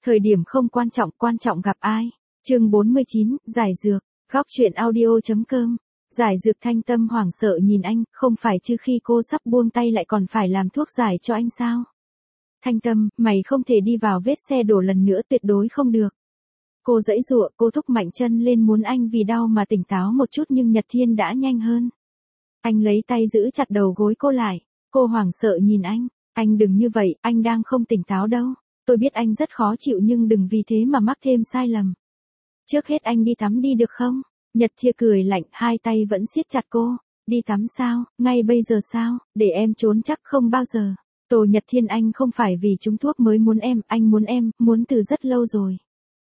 Thời điểm không quan trọng gặp ai. Chương 49, giải dược. Góc truyện audio.com. Giải dược. Thanh Tâm hoảng sợ nhìn anh, không phải chứ khi cô sắp buông tay lại còn phải làm thuốc giải cho anh sao? Thanh Tâm, mày không thể đi vào vết xe đổ lần nữa, tuyệt đối không được. Cô giãy giụa, cô thúc mạnh chân lên muốn anh vì đau mà tỉnh táo một chút nhưng Nhật Thiên đã nhanh hơn. Anh lấy tay giữ chặt đầu gối cô lại. Cô hoảng sợ nhìn anh đừng như vậy, anh đang không tỉnh táo đâu. Tôi biết anh rất khó chịu nhưng đừng vì thế mà mắc thêm sai lầm. Trước hết anh đi tắm đi được không? Nhật Thiên cười lạnh, hai tay vẫn siết chặt cô. Đi tắm sao, ngay bây giờ sao, để em trốn chắc không bao giờ. Tô Nhật Thiên, anh không phải vì trúng thuốc mới muốn em, anh muốn em, muốn từ rất lâu rồi.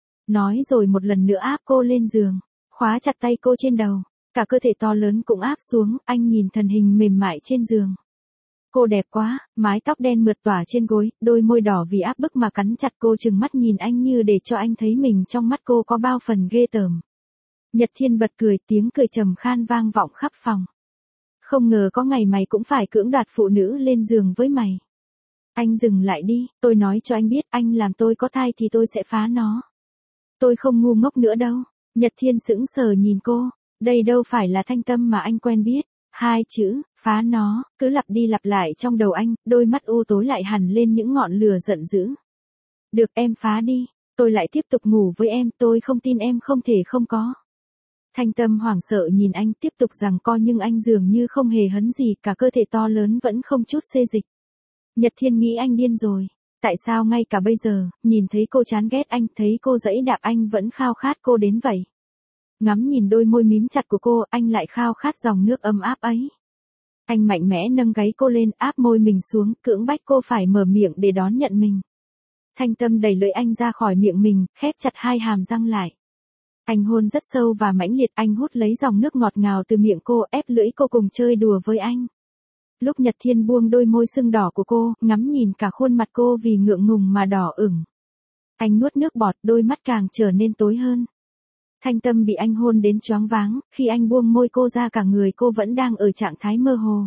Nói rồi một lần nữa áp cô lên giường, khóa chặt tay cô trên đầu, cả cơ thể to lớn cũng áp xuống, anh nhìn thân hình mềm mại trên giường. Cô đẹp quá, mái tóc đen mượt tỏa trên gối, đôi môi đỏ vì áp bức mà cắn chặt. Cô trừng mắt nhìn anh như để cho anh thấy mình trong mắt cô có bao phần ghê tởm. Nhật Thiên bật cười, tiếng cười trầm khan vang vọng khắp phòng. Không ngờ có ngày mày cũng phải cưỡng đoạt phụ nữ lên giường với mày. Anh dừng lại đi, tôi nói cho anh biết, anh làm tôi có thai thì tôi sẽ phá nó. Tôi không ngu ngốc nữa đâu. Nhật Thiên sững sờ nhìn cô, đây đâu phải là Thanh Tâm mà anh quen biết. Hai chữ, phá nó, cứ lặp đi lặp lại trong đầu anh, đôi mắt u tối lại hằn lên những ngọn lửa giận dữ. Được, em phá đi, tôi lại tiếp tục ngủ với em, tôi không tin em không thể không có. Thanh Tâm hoảng sợ nhìn anh tiếp tục giằng co nhưng anh dường như không hề hấn gì, cả cơ thể to lớn vẫn không chút xê dịch. Nhật Thiên nghĩ anh điên rồi. Tại sao ngay cả bây giờ, nhìn thấy cô chán ghét anh, thấy cô giãy đạp anh vẫn khao khát cô đến vậy. Ngắm nhìn đôi môi mím chặt của cô, anh lại khao khát dòng nước ấm áp ấy. Anh mạnh mẽ nâng gáy cô lên, áp môi mình xuống, cưỡng bách cô phải mở miệng để đón nhận mình. Thanh Tâm đẩy lưỡi anh ra khỏi miệng mình, khép chặt hai hàm răng lại. Anh hôn rất sâu và mãnh liệt, anh hút lấy dòng nước ngọt ngào từ miệng cô, ép lưỡi cô cùng chơi đùa với anh. Lúc Nhật Thiên buông đôi môi sưng đỏ của cô, ngắm nhìn cả khuôn mặt cô vì ngượng ngùng mà đỏ ửng. Anh nuốt nước bọt, đôi mắt càng trở nên tối hơn. Thanh Tâm bị anh hôn đến choáng váng, khi anh buông môi cô ra cả người cô vẫn đang ở trạng thái mơ hồ.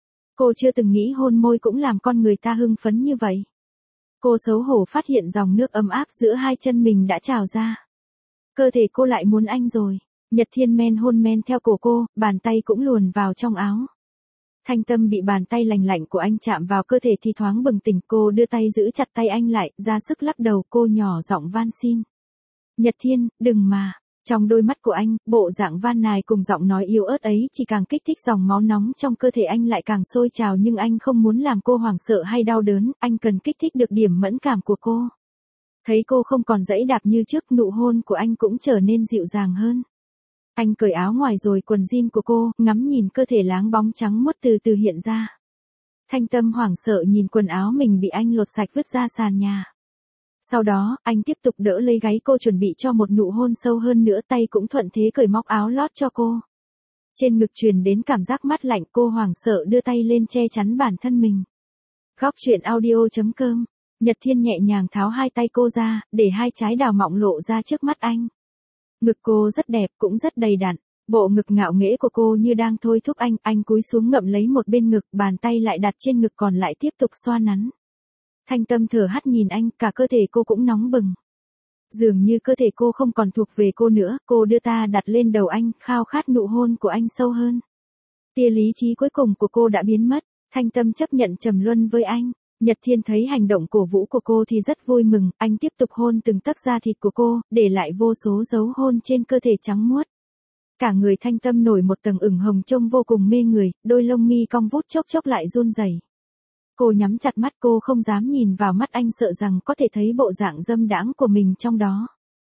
Cô chưa từng nghĩ hôn môi cũng làm con người ta hưng phấn như vậy. Cô xấu hổ phát hiện dòng nước ấm áp giữa hai chân mình đã trào ra. Cơ thể cô lại muốn anh rồi. Nhật Thiên hôn men theo cổ cô, bàn tay cũng luồn vào trong áo. Thanh Tâm bị bàn tay lành lạnh của anh chạm vào cơ thể thì thoáng bừng tỉnh, cô đưa tay giữ chặt tay anh lại, ra sức lắc đầu, cô nhỏ giọng van xin. Nhật Thiên, đừng mà. Trong đôi mắt của anh, bộ dạng van nài cùng giọng nói yếu ớt ấy chỉ càng kích thích dòng máu nóng trong cơ thể anh lại càng sôi trào, nhưng anh không muốn làm cô hoảng sợ hay đau đớn, anh cần kích thích được điểm mẫn cảm của cô. Thấy cô không còn giãy đạp như trước, nụ hôn của anh cũng trở nên dịu dàng hơn. Anh cởi áo ngoài rồi quần jean của cô, ngắm nhìn cơ thể láng bóng trắng muốt từ từ hiện ra. Thanh Tâm hoảng sợ nhìn quần áo mình bị anh lột sạch vứt ra sàn nhà. Sau đó, anh tiếp tục đỡ lấy gáy cô chuẩn bị cho một nụ hôn sâu hơn nữa, tay cũng thuận thế cởi móc áo lót cho cô. Trên ngực truyền đến cảm giác mát lạnh, cô hoảng sợ đưa tay lên che chắn bản thân mình. Góc truyện audio.com. Nhật Thiên nhẹ nhàng tháo hai tay cô ra, để hai trái đào mọng lộ ra trước mắt anh. Ngực cô rất đẹp, cũng rất đầy đặn. Bộ ngực ngạo nghễ của cô như đang thôi thúc anh cúi xuống ngậm lấy một bên ngực, bàn tay lại đặt trên ngực còn lại tiếp tục xoa nắn. Thanh Tâm thở hắt nhìn anh, cả cơ thể cô cũng nóng bừng. Dường như cơ thể cô không còn thuộc về cô nữa, cô đưa ta đặt lên đầu anh, khao khát nụ hôn của anh sâu hơn. Tia lý trí cuối cùng của cô đã biến mất, Thanh Tâm chấp nhận trầm luân với anh. Nhật Thiên thấy hành động cổ vũ của cô thì rất vui mừng, anh tiếp tục hôn từng tấc da thịt của cô, để lại vô số dấu hôn trên cơ thể trắng muốt. Cả người Thanh Tâm nổi một tầng ửng hồng trông vô cùng mê người, đôi lông mi cong vút chốc chốc lại run rẩy. Cô nhắm chặt mắt, cô không dám nhìn vào mắt anh, sợ rằng có thể thấy bộ dạng dâm đãng của mình trong đó.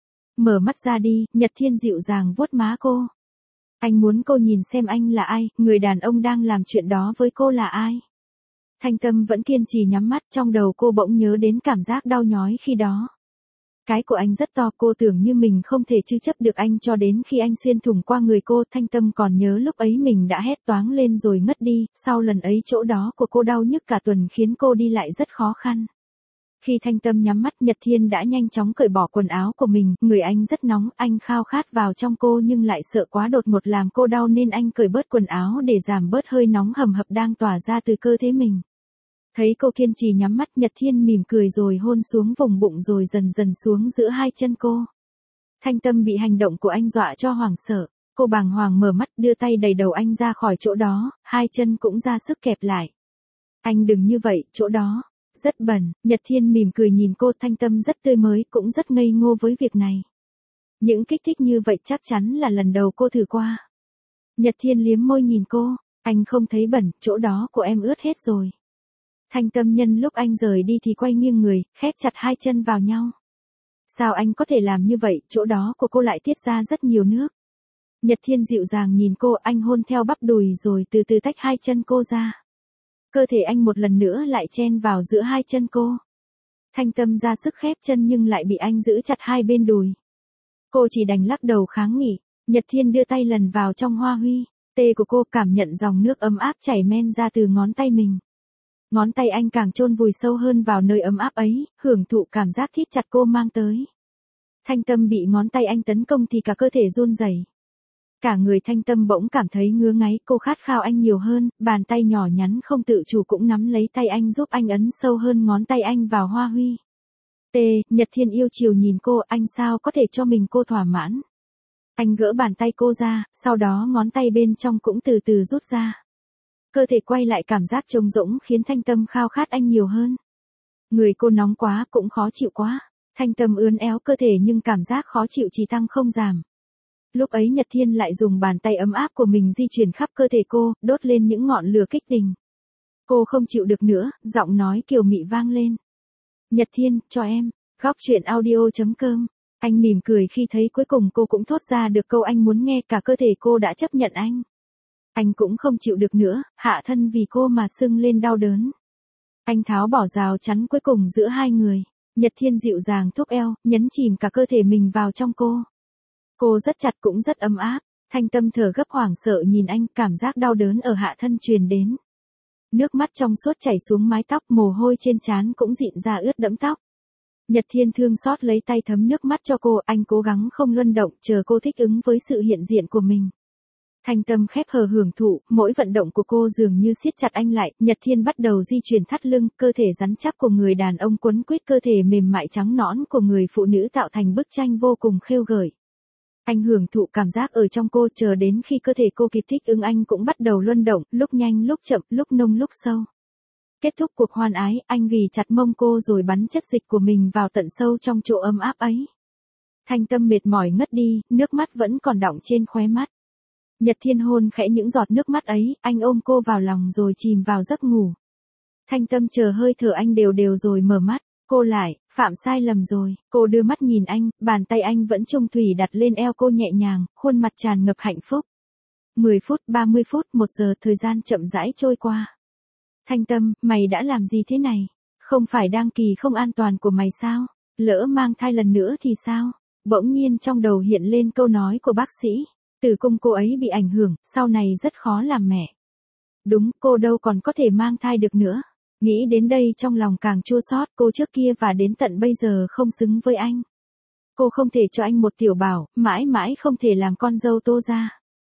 Mở mắt ra đi, Nhật Thiên dịu dàng vuốt má cô. Anh muốn cô nhìn xem anh là ai, người đàn ông đang làm chuyện đó với cô là ai. Thanh Tâm vẫn kiên trì nhắm mắt, trong đầu cô bỗng nhớ đến cảm giác đau nhói khi đó. Cái của anh rất to, cô tưởng như mình không thể chư chấp được anh cho đến khi anh xuyên thủng qua người cô. Thanh Tâm còn nhớ lúc ấy mình đã hét toáng lên rồi ngất đi, sau lần ấy chỗ đó của cô đau nhức cả tuần khiến cô đi lại rất khó khăn. Khi Thanh Tâm nhắm mắt, Nhật Thiên đã nhanh chóng cởi bỏ quần áo của mình, người anh rất nóng, anh khao khát vào trong cô nhưng lại sợ quá đột ngột làm cô đau nên anh cởi bớt quần áo để giảm bớt hơi nóng hầm hập đang tỏa ra từ cơ thể mình. Thấy cô kiên trì nhắm mắt, Nhật Thiên mỉm cười rồi hôn xuống vùng bụng rồi dần dần xuống giữa hai chân cô. Thanh Tâm bị hành động của anh dọa cho hoảng sợ. Cô bàng hoàng mở mắt đưa tay đẩy đầu anh ra khỏi chỗ đó, hai chân cũng ra sức kẹp lại. Anh đừng như vậy, chỗ đó rất bẩn. Nhật Thiên mỉm cười nhìn cô, Thanh Tâm rất tươi mới, cũng rất ngây ngô với việc này. Những kích thích như vậy chắc chắn là lần đầu cô thử qua. Nhật Thiên liếm môi nhìn cô, anh không thấy bẩn, chỗ đó của em ướt hết rồi. Thanh Tâm nhân lúc anh rời đi thì quay nghiêng người, khép chặt hai chân vào nhau. Sao anh có thể làm như vậy, chỗ đó của cô lại tiết ra rất nhiều nước. Nhật Thiên dịu dàng nhìn cô, anh hôn theo bắp đùi rồi từ từ tách hai chân cô ra. Cơ thể anh một lần nữa lại chen vào giữa hai chân cô. Thanh Tâm ra sức khép chân nhưng lại bị anh giữ chặt hai bên đùi. Cô chỉ đành lắc đầu kháng nghị. Nhật Thiên đưa tay lần vào trong hoa huy. Tê của cô cảm nhận dòng nước ấm áp chảy men ra từ ngón tay mình. Ngón tay anh càng chôn vùi sâu hơn vào nơi ấm áp ấy, hưởng thụ cảm giác thít chặt cô mang tới. Thanh Tâm bị ngón tay anh tấn công thì cả cơ thể run rẩy. Cả người Thanh Tâm bỗng cảm thấy ngứa ngáy, cô khát khao anh nhiều hơn, bàn tay nhỏ nhắn không tự chủ cũng nắm lấy tay anh giúp anh ấn sâu hơn ngón tay anh vào hoa huy. Nhật Thiên yêu chiều nhìn cô, anh sao có thể cho mình cô thỏa mãn. Anh gỡ bàn tay cô ra, sau đó ngón tay bên trong cũng từ từ rút ra. Cơ thể quay lại cảm giác trống rỗng khiến Thanh Tâm khao khát anh nhiều hơn. Người cô nóng quá cũng khó chịu quá. Thanh Tâm ươn éo cơ thể nhưng cảm giác khó chịu chỉ tăng không giảm. Lúc ấy Nhật Thiên lại dùng bàn tay ấm áp của mình di chuyển khắp cơ thể cô, đốt lên những ngọn lửa kích tình. Cô không chịu được nữa, giọng nói kiều mị vang lên. Nhật Thiên, cho em. Góc truyện audio.com. Anh mỉm cười khi thấy cuối cùng cô cũng thốt ra được câu anh muốn nghe, cả cơ thể cô đã chấp nhận anh. Anh cũng không chịu được nữa, hạ thân vì cô mà sưng lên đau đớn. Anh tháo bỏ rào chắn cuối cùng giữa hai người. Nhật Thiên dịu dàng thúc eo, nhấn chìm cả cơ thể mình vào trong cô. Cô rất chặt cũng rất ấm áp. Thanh Tâm thở gấp hoảng sợ nhìn anh, cảm giác đau đớn ở hạ thân truyền đến. Nước mắt trong suốt chảy xuống mái tóc, mồ hôi trên trán cũng dịn ra ướt đẫm tóc. Nhật Thiên thương xót lấy tay thấm nước mắt cho cô, anh cố gắng không luân động, chờ cô thích ứng với sự hiện diện của mình. Thanh Tâm khép hờ hưởng thụ, mỗi vận động của cô dường như siết chặt anh lại, Nhật Thiên bắt đầu di chuyển thắt lưng, cơ thể rắn chắc của người đàn ông quấn quýt cơ thể mềm mại trắng nõn của người phụ nữ tạo thành bức tranh vô cùng khêu gợi. Anh hưởng thụ cảm giác ở trong cô, chờ đến khi cơ thể cô kịp thích ứng anh cũng bắt đầu luân động, lúc nhanh lúc chậm, lúc nông lúc sâu. Kết thúc cuộc hoan ái, anh ghì chặt mông cô rồi bắn chất dịch của mình vào tận sâu trong chỗ ấm áp ấy. Thanh Tâm mệt mỏi ngất đi, nước mắt vẫn còn đọng trên khóe mắt. Nhật Thiên hôn khẽ những giọt nước mắt ấy, anh ôm cô vào lòng rồi chìm vào giấc ngủ. Thanh Tâm chờ hơi thở anh đều đều rồi mở mắt, cô lại, phạm sai lầm rồi, cô đưa mắt nhìn anh, bàn tay anh vẫn trung thủy đặt lên eo cô nhẹ nhàng, khuôn mặt tràn ngập hạnh phúc. 10 phút, 30 phút, 1 giờ, thời gian chậm rãi trôi qua. Thanh Tâm, mày đã làm gì thế này? Không phải đang kỳ không an toàn của mày sao? Lỡ mang thai lần nữa thì sao? Bỗng nhiên trong đầu hiện lên câu nói của bác sĩ. Tử cung cô ấy bị ảnh hưởng, sau này rất khó làm mẹ. Đúng, cô đâu còn có thể mang thai được nữa. Nghĩ đến đây trong lòng càng chua xót, cô trước kia và đến tận bây giờ không xứng với anh. Cô không thể cho anh một tiểu bảo, mãi mãi không thể làm con dâu Tô gia.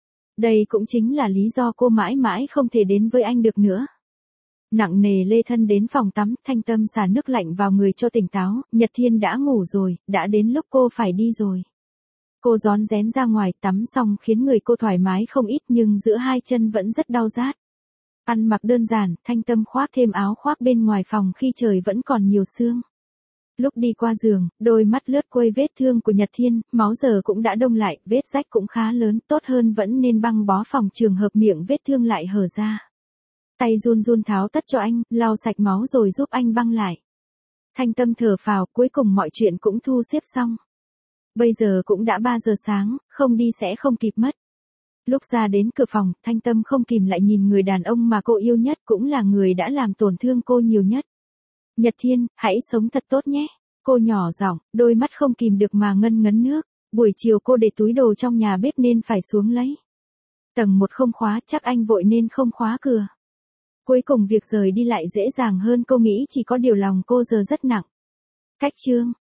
Đây cũng chính là lý do cô mãi mãi không thể đến với anh được nữa. Nặng nề lê thân đến phòng tắm, Thanh Tâm xả nước lạnh vào người cho tỉnh táo, Nhật Thiên đã ngủ rồi, đã đến lúc cô phải đi rồi. Cô rón rén ra ngoài, tắm xong khiến người cô thoải mái không ít nhưng giữa hai chân vẫn rất đau rát. Ăn mặc đơn giản, Thanh Tâm khoác thêm áo khoác bên ngoài phòng khi trời vẫn còn nhiều sương. Lúc đi qua giường, đôi mắt lướt qua vết thương của Nhật Thiên, máu giờ cũng đã đông lại, vết rách cũng khá lớn, tốt hơn vẫn nên băng bó phòng trường hợp miệng vết thương lại hở ra. Tay run run tháo tất cho anh, lau sạch máu rồi giúp anh băng lại. Thanh Tâm thở phào, cuối cùng mọi chuyện cũng thu xếp xong. Bây giờ cũng đã 3 giờ sáng, không đi sẽ không kịp mất. Lúc ra đến cửa phòng, Thanh Tâm không kìm lại nhìn người đàn ông mà cô yêu nhất, cũng là người đã làm tổn thương cô nhiều nhất. Nhật Thiên, hãy sống thật tốt nhé. Cô nhỏ giọng, đôi mắt không kìm được mà ngân ngấn nước. Buổi chiều cô để túi đồ trong nhà bếp nên phải xuống lấy. Tầng 1 không khóa, chắc anh vội nên không khóa cửa. Cuối cùng việc rời đi lại dễ dàng hơn, cô nghĩ chỉ có điều lòng cô giờ rất nặng. Cách chương